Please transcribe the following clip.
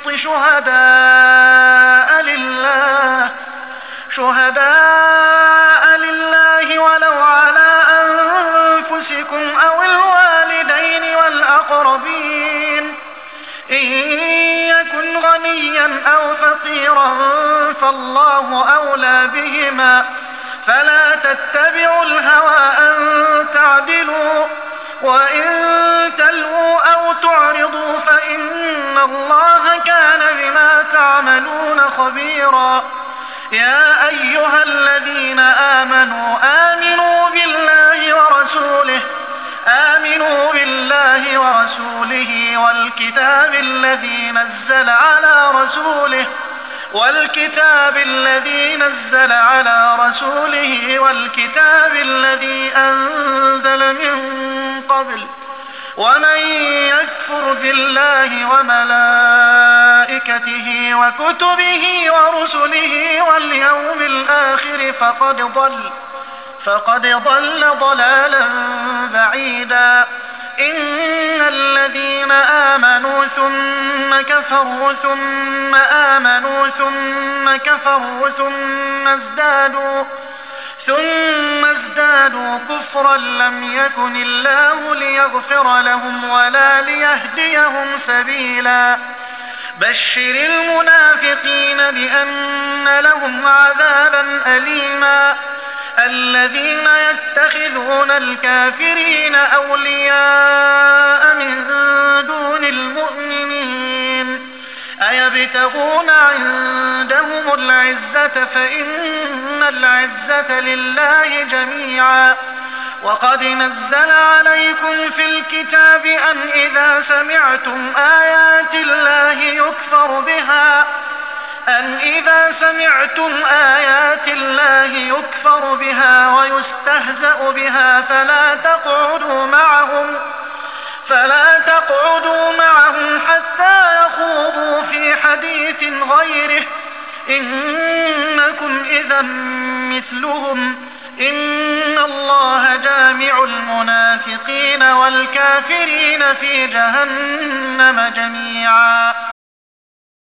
شهداء لله ولو على أنفسكم أو الوالدين والأقربين إن يكن غنيا أو فقيرا فالله أولى بهما فلا تتبعوا الهوى أن تعدلوا وإن تلووا أو تعرضوا فإن الله كان بما تعملون خبيرا. يا أيها الذين آمنوا آمنوا بالله ورسوله والكتاب الذي نزل على رسوله والكتاب الذي أنزل من قبل ومن يكفر بالله وملائكته وكتبه ورسله واليوم الآخر فقد ضل ضلالا بعيدا. إن الذين آمنوا ثم كفروا ثم آمنوا ثم كفروا ثم ازدادوا كفرا لم يكن الله ليغفر لهم ولا ليهديهم سبيلا. بشر المنافقين بأن لهم عذابا أليما. الذين يتخذون الكافرين أولياء من دون المؤمنين أيبتغون عندهم العزة فإن العزة لله جميعا. وقد نزل عليكم في الكتاب أن إذا سمعتم آيات الله يكفر بها ويستهزأ بها فلا تقعدوا معهم حتى يخوضوا في حديث غيره إنكم إذا مثلهم إن الله جامع المنافقين والكافرين في جهنم جميعا.